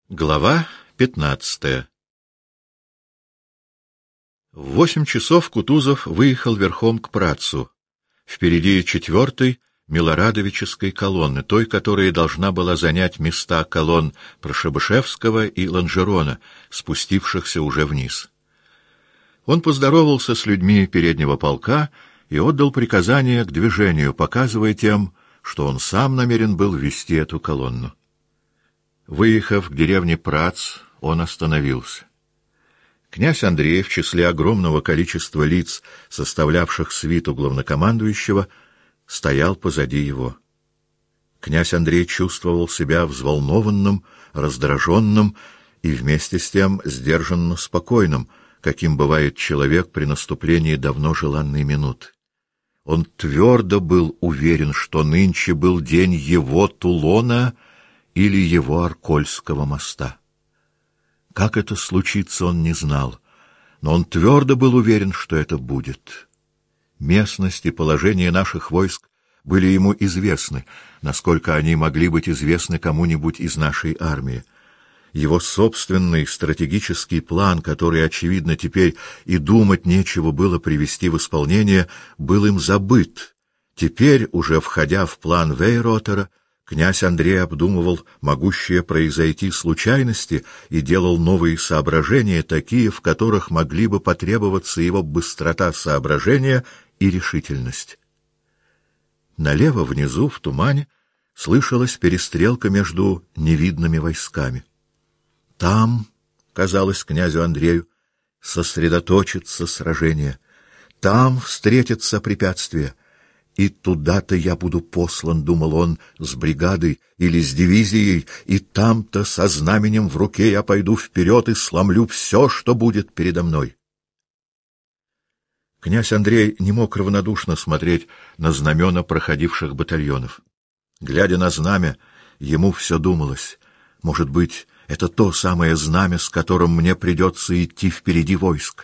Глава 15. В 8 часов Кутузов выехал верхом к Працу, впереди 4-й Милорадовической колонны, той, которая должна была занять места колонн Прошебышевского и Ланжерона, спустившихся уже вниз. Он поздоровался с людьми переднего полка и отдал приказание к движению, показывая тем, что он сам намерен был вести эту колонну. Выехав к деревне Прац, он остановился. Князь Андрей, в числе огромного количества лиц, составлявших свиту главнокомандующего, стоял позади его. Князь Андрей чувствовал себя взволнованным, раздраженным и вместе с тем сдержанно спокойным, каким бывает человек при наступлении давно желанной минуты. Он твердо был уверен, что нынче был день его Тулона или его Аркольского моста. Как это случится, он не знал, но он твердо был уверен, что это будет. Местность и положение наших войск были ему известны, насколько они могли быть известны кому-нибудь из нашей армии. Его собственный стратегический план, который, очевидно, теперь и думать нечего было привести в исполнение, был им забыт. Теперь, уже входя в план Вейротера, князь Андрей обдумывал могущие произойти случайности и делал новые соображения, такие, в которых могли бы потребоваться его быстрота соображения и решительность. Налево, внизу, в тумане, слышалась перестрелка между невидными войсками. Там, казалось князю Андрею, сосредоточится сражение. Там встретятся препятствия. И туда-то я буду послан, думал он, с бригадой или с дивизией, и там-то со знаменем в руке я пойду вперед и сломлю все, что будет передо мной. Князь Андрей не мог равнодушно смотреть на знамена проходивших батальонов. Глядя на знамя, ему все думалось: может быть, это то самое знамя, с которым мне придется идти впереди войск.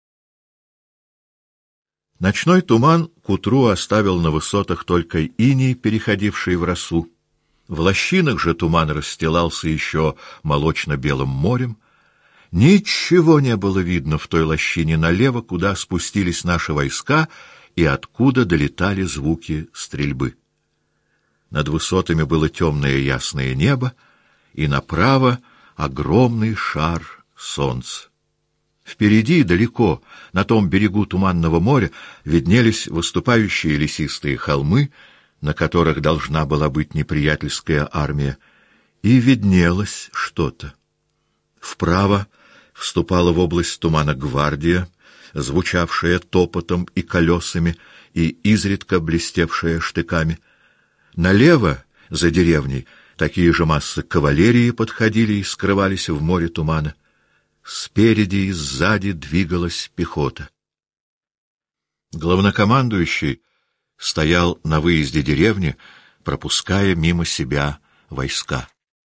Ночной туман к утру оставил на высотах только иней, переходивший в росу. В лощинах же туман расстилался еще молочно-белым морем. Ничего не было видно в той лощине налево, куда спустились наши войска и откуда долетали звуки стрельбы. Над высотами было темное ясное небо, и направо огромный шар солнца. Впереди, далеко, на том берегу Туманного моря, виднелись выступающие лесистые холмы, на которых должна была быть неприятельская армия, и виднелось что-то. Вправо вступала в область тумана гвардия, звучавшая топотом и колесами и изредка блестевшая штыками. Налево, за деревней, такие же массы кавалерии подходили и скрывались в море тумана. Спереди и сзади двигалась пехота. Главнокомандующий стоял на выезде деревни, пропуская мимо себя войска.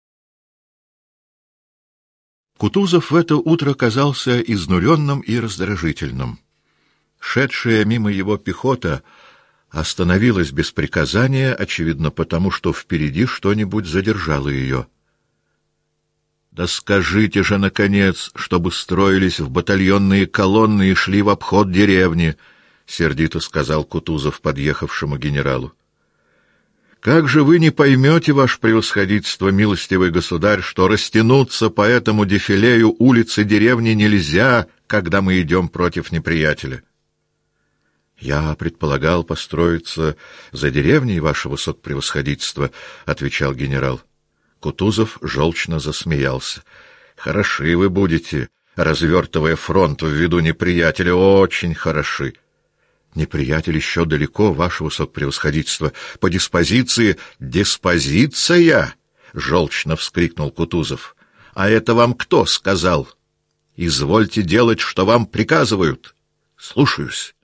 Кутузов в это утро казался изнуренным и раздражительным. Шедшая мимо его пехота остановилась без приказания, очевидно потому, что впереди что-нибудь задержало ее. «Да скажите же, наконец, чтобы строились в батальонные колонны и шли в обход деревни», — сердито сказал Кутузов подъехавшему генералу. «Как же вы не поймете, ваше превосходительство, милостивый государь, что растянуться по этому дефилею улицы деревни нельзя, когда мы идем против неприятеля?» «Я предполагал построиться за деревней, ваше высокопревосходительство», — отвечал генерал. Кутузов желчно засмеялся. «Хороши вы будете, развертывая фронт в виду неприятеля, очень хороши». «Неприятель еще далеко, ваше высокопревосходительство. По диспозиции...» «Диспозиция!» — желчно вскрикнул Кутузов. «А это вам кто сказал? Извольте делать, что вам приказывают. Слушаюсь».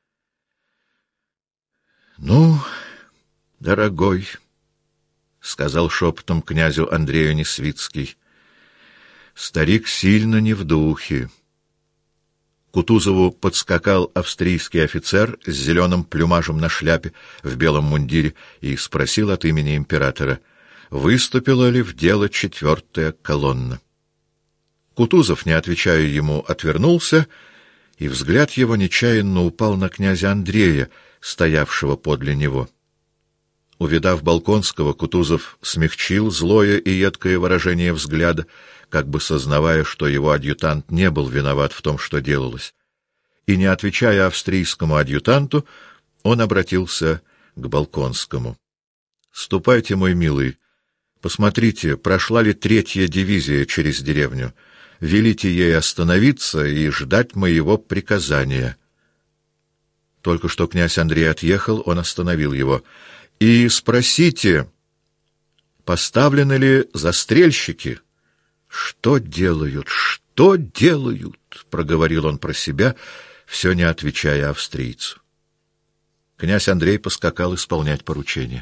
«Ну, дорогой», — сказал шепотом князю Андрею Несвицкий, — «старик сильно не в духе». Кутузову подскакал австрийский офицер с зеленым плюмажем на шляпе, в белом мундире, и спросил от имени императора: выступила ли в дело 4-я колонна. Кутузов, не отвечая ему, отвернулся, и взгляд его нечаянно упал на князя Андрея, стоявшего подле него. Увидав Болконского, Кутузов смягчил злое и едкое выражение взгляда, как бы сознавая, что его адъютант не был виноват в том, что делалось. И, не отвечая австрийскому адъютанту, он обратился к Болконскому. — Ступайте, мой милый, посмотрите, прошла ли 3-я дивизия через деревню. Велите ей остановиться и ждать моего приказания. Только что князь Андрей отъехал, он остановил его. — И спросите, поставлены ли застрельщики? — Что делают? Что делают? — проговорил он про себя, все не отвечая австрийцу. Князь Андрей поскакал исполнять поручение.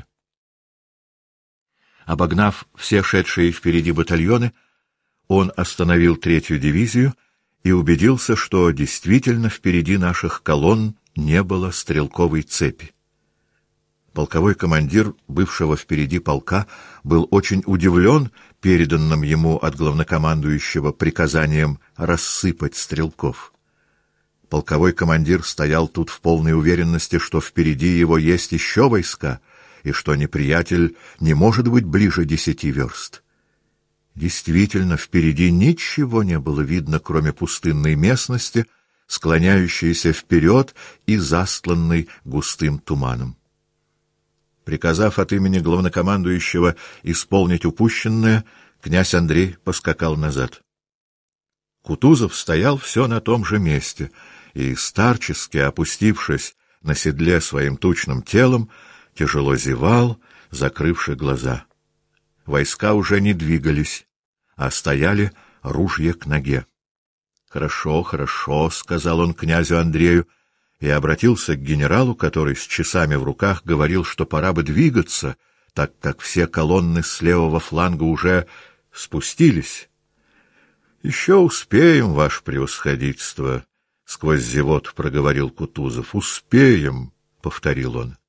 Обогнав все шедшие впереди батальоны, он остановил 3-ю дивизию и убедился, что действительно впереди наших колонн не было стрелковой цепи. Полковой командир бывшего впереди полка был очень удивлен переданным ему от главнокомандующего приказанием рассыпать стрелков. Полковой командир стоял тут в полной уверенности, что впереди его есть еще войска, и что неприятель не может быть ближе 10 верст. Действительно, впереди ничего не было видно, кроме пустынной местности, склоняющейся вперед и застланной густым туманом. Приказав от имени главнокомандующего исполнить упущенное, князь Андрей поскакал назад. Кутузов стоял все на том же месте и, старчески опустившись на седле своим тучным телом, тяжело зевал, закрывши глаза. Войска уже не двигались, а стояли ружья к ноге. — Хорошо, хорошо, — сказал он князю Андрею, и обратился к генералу, который с часами в руках говорил, что пора бы двигаться, так как все колонны с левого фланга уже спустились. — Еще успеем, ваше превосходительство, — сквозь зевот проговорил Кутузов. — Успеем, — повторил он.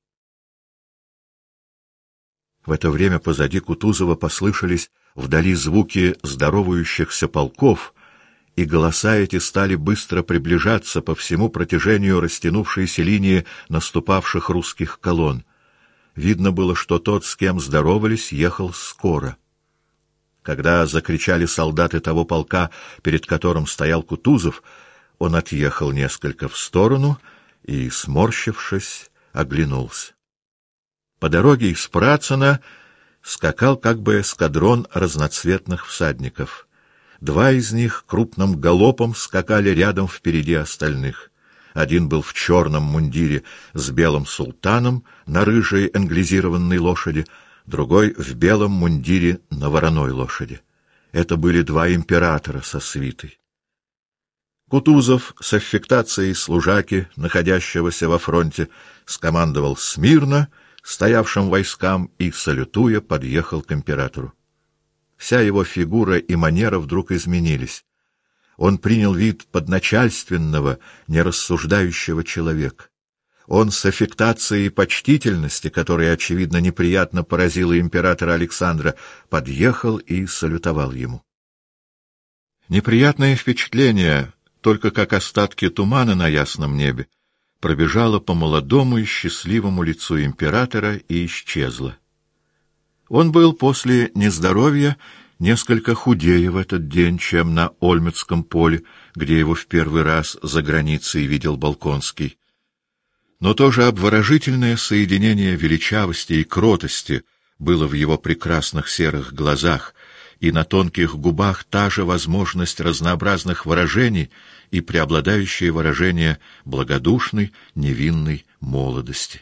В это время позади Кутузова послышались вдали звуки здоровающихся полков, и голоса эти стали быстро приближаться по всему протяжению растянувшейся линии наступавших русских колонн. Видно было, что тот, с кем здоровались, ехал скоро. Когда закричали солдаты того полка, перед которым стоял Кутузов, он отъехал несколько в сторону и, сморщившись, оглянулся. По дороге из Працина скакал как бы эскадрон разноцветных всадников. 2 из них крупным галопом скакали рядом впереди остальных. Один был в черном мундире с белым султаном на рыжей англизированной лошади, другой в белом мундире на вороной лошади. Это были 2 императора со свитой. Кутузов с аффектацией служаки, находящегося во фронте, скомандовал смирно стоявшим войскам и, салютуя, подъехал к императору. Вся его фигура и манера вдруг изменились. Он принял вид подначальственного, нерассуждающего человека. Он с аффектацией почтительности, которая, очевидно, неприятно поразила императора Александра, подъехал и салютовал ему. Неприятное впечатление, только как остатки тумана на ясном небе, пробежало по молодому и счастливому лицу императора и исчезло. Он был после нездоровья несколько худее в этот день, чем на Ольмецком поле, где его в первый раз за границей видел Болконский. Но тоже обворожительное соединение величавости и кротости было в его прекрасных серых глазах, и на тонких губах та же возможность разнообразных выражений и преобладающее выражение благодушной, невинной молодости.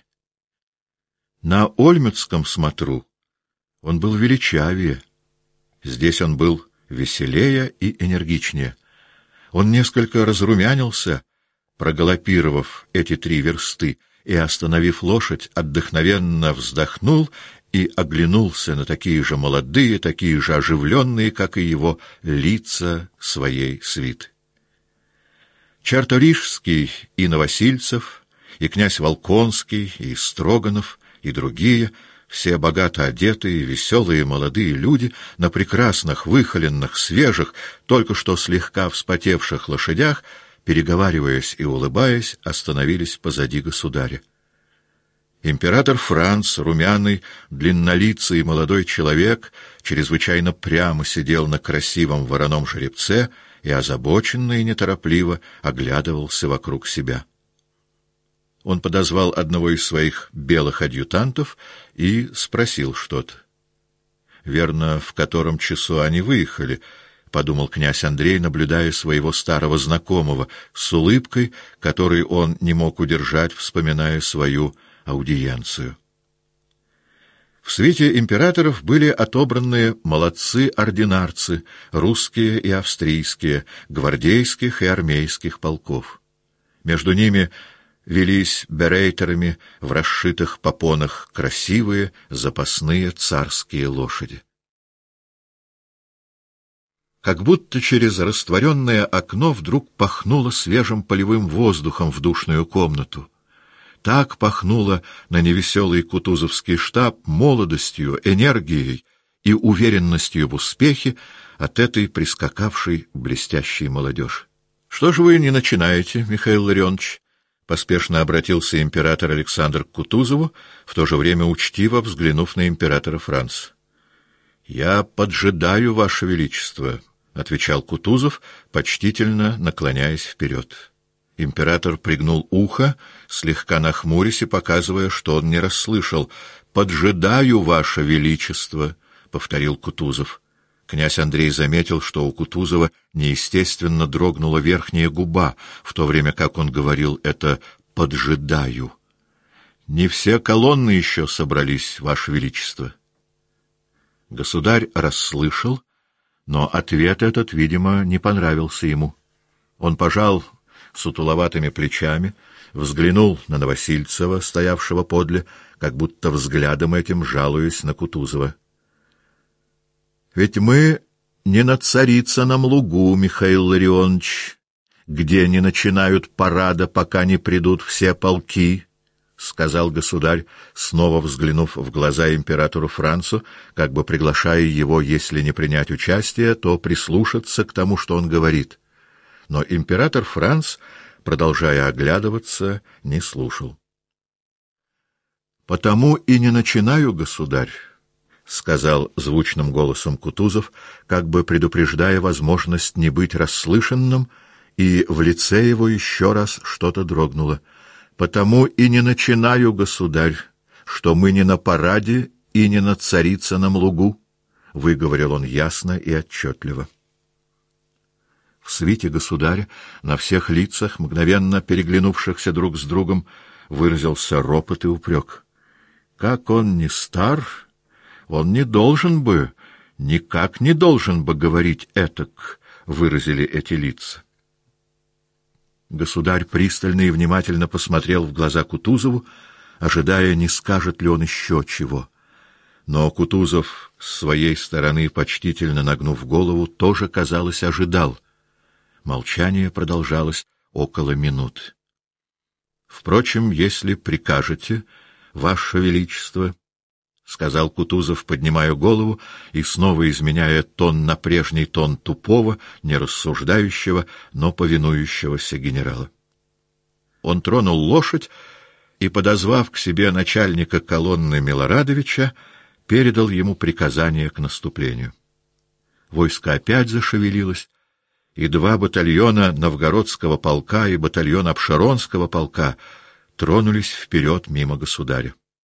На Ольмецком смотру он был величавее. Здесь он был веселее и энергичнее. Он несколько разрумянился, прогалопировав эти 3 версты, и, остановив лошадь, отдохновенно вздохнул и оглянулся на такие же молодые, такие же оживленные, как и его, лица своей свиты. Чарторижский и Новосильцев, и князь Волконский, и Строганов, и другие все богато одетые, веселые молодые люди на прекрасных, выхоленных, свежих, только что слегка вспотевших лошадях, переговариваясь и улыбаясь, остановились позади государя. Император Франц, румяный, длиннолицый молодой человек, чрезвычайно прямо сидел на красивом вороном жеребце и озабоченно и неторопливо оглядывался вокруг себя. Он подозвал одного из своих белых адъютантов и спросил что-то. «Верно, в котором часу они выехали?» — подумал князь Андрей, наблюдая своего старого знакомого с улыбкой, которой он не мог удержать, вспоминая свою аудиенцию. В свите императоров были отобраны молодцы-ординарцы, русские и австрийские, гвардейских и армейских полков. Между ними велись берейтерами в расшитых попонах красивые запасные царские лошади. Как будто через растворенное окно вдруг пахнуло свежим полевым воздухом в душную комнату. Так пахнуло на невеселый кутузовский штаб молодостью, энергией и уверенностью в успехе от этой прискакавшей блестящей молодежи. — Что же вы не начинаете, Михаил Ларионович? — поспешно обратился император Александр к Кутузову, в то же время учтиво взглянув на императора Франца. — Я поджидаю, Ваше Величество, — отвечал Кутузов, почтительно наклоняясь вперед. Император пригнул ухо, слегка нахмурясь и показывая, что он не расслышал. «Поджидаю, Ваше Величество», — повторил Кутузов. Князь Андрей заметил, что у Кутузова неестественно дрогнула верхняя губа, в то время как он говорил это «поджидаю». «Не все колонны еще собрались, Ваше Величество». Государь расслышал, но ответ этот, видимо, не понравился ему. Он пожал сутуловатыми плечами, взглянул на Новосильцева, стоявшего подле, как будто взглядом этим жалуясь на Кутузова. «Ведь мы не на Царицыном лугу, Михаил Ларионович, где не начинают парада, пока не придут все полки», — сказал государь, снова взглянув в глаза императору Францу, как бы приглашая его, если не принять участие, то прислушаться к тому, что он говорит. Но император Франц, продолжая оглядываться, не слушал. «Потому и не начинаю, государь», — сказал звучным голосом Кутузов, как бы предупреждая возможность не быть расслышанным, и в лице его еще раз что-то дрогнуло. «Потому и не начинаю, государь, что мы не на параде и не на Царицыном лугу», — выговорил он ясно и отчетливо. В свите государя на всех лицах, мгновенно переглянувшихся друг с другом, выразился ропот и упрек. Как он не стар, он не должен бы, никак не должен бы говорить этак, выразили эти лица. Государь пристально и внимательно посмотрел в глаза Кутузову, ожидая, не скажет ли он еще чего. Но Кутузов, с своей стороны, почтительно нагнув голову, тоже, казалось, ожидал. Молчание продолжалось около минуты. «Впрочем, если прикажете, Ваше Величество», — сказал Кутузов, поднимая голову и снова изменяя тон на прежний тон тупого, нерассуждающего, но повинующегося генерала. Он тронул лошадь и, подозвав к себе начальника колонны Милорадовича, передал ему приказание к наступлению. Войско опять зашевелилось, и 2 батальона Новгородского полка и батальон Апшеронского полка тронулись вперед мимо государя.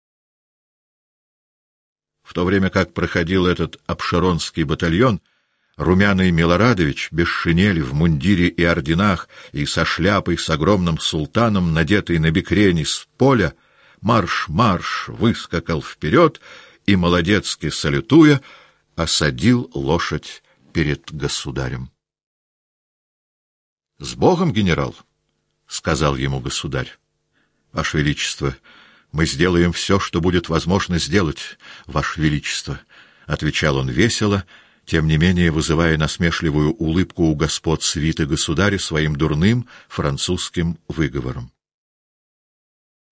В то время как проходил этот Апшеронский батальон, румяный Милорадович, без шинели, в мундире и орденах, и со шляпой с огромным султаном, надетой на бекрень с поля, марш-марш выскакал вперед и, молодецки салютуя, осадил лошадь перед государем. — С Богом, генерал! — сказал ему государь. — Ваше Величество, мы сделаем все, что будет возможно сделать, Ваше Величество, — отвечал он весело, тем не менее вызывая насмешливую улыбку у господ свиты государя своим дурным французским выговором.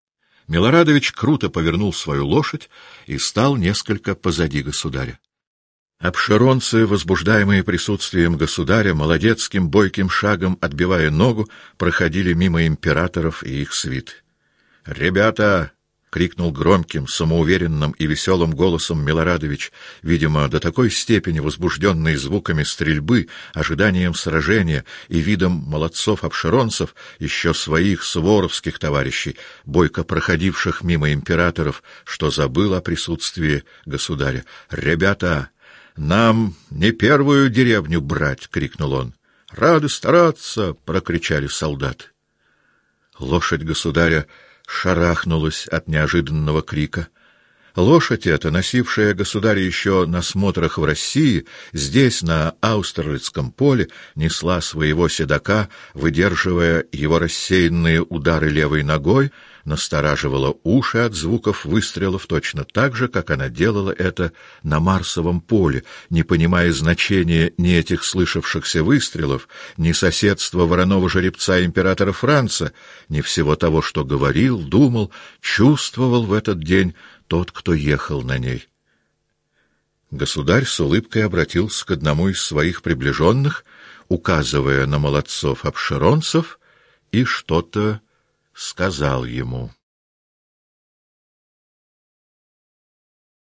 Милорадович круто повернул свою лошадь и стал несколько позади государя. Обширонцы, возбуждаемые присутствием государя, молодецким бойким шагом, отбивая ногу, проходили мимо императоров и их свит. «Ребята!» — крикнул громким, самоуверенным и веселым голосом Милорадович, видимо, до такой степени возбужденный звуками стрельбы, ожиданием сражения и видом молодцов-обширонцев, еще своих суворовских товарищей, бойко проходивших мимо императоров, что забыл о присутствии государя. «Ребята! Нам не первую деревню брать!» — крикнул он. «Рады стараться!» — прокричали солдаты. Лошадь государя шарахнулась от неожиданного крика. Лошадь эта, носившая государя еще на смотрах в России, здесь, на Аустерлицком поле, несла своего седока, выдерживая его рассеянные удары левой ногой, настораживала уши от звуков выстрелов точно так же, как она делала это на Марсовом поле, не понимая значения ни этих слышавшихся выстрелов, ни соседства вороного жеребца императора Франца, ни всего того, что говорил, думал, чувствовал в этот день тот, кто ехал на ней. Государь с улыбкой обратился к одному из своих приближенных, указывая на молодцов-обширонцев, и что-то сказал ему.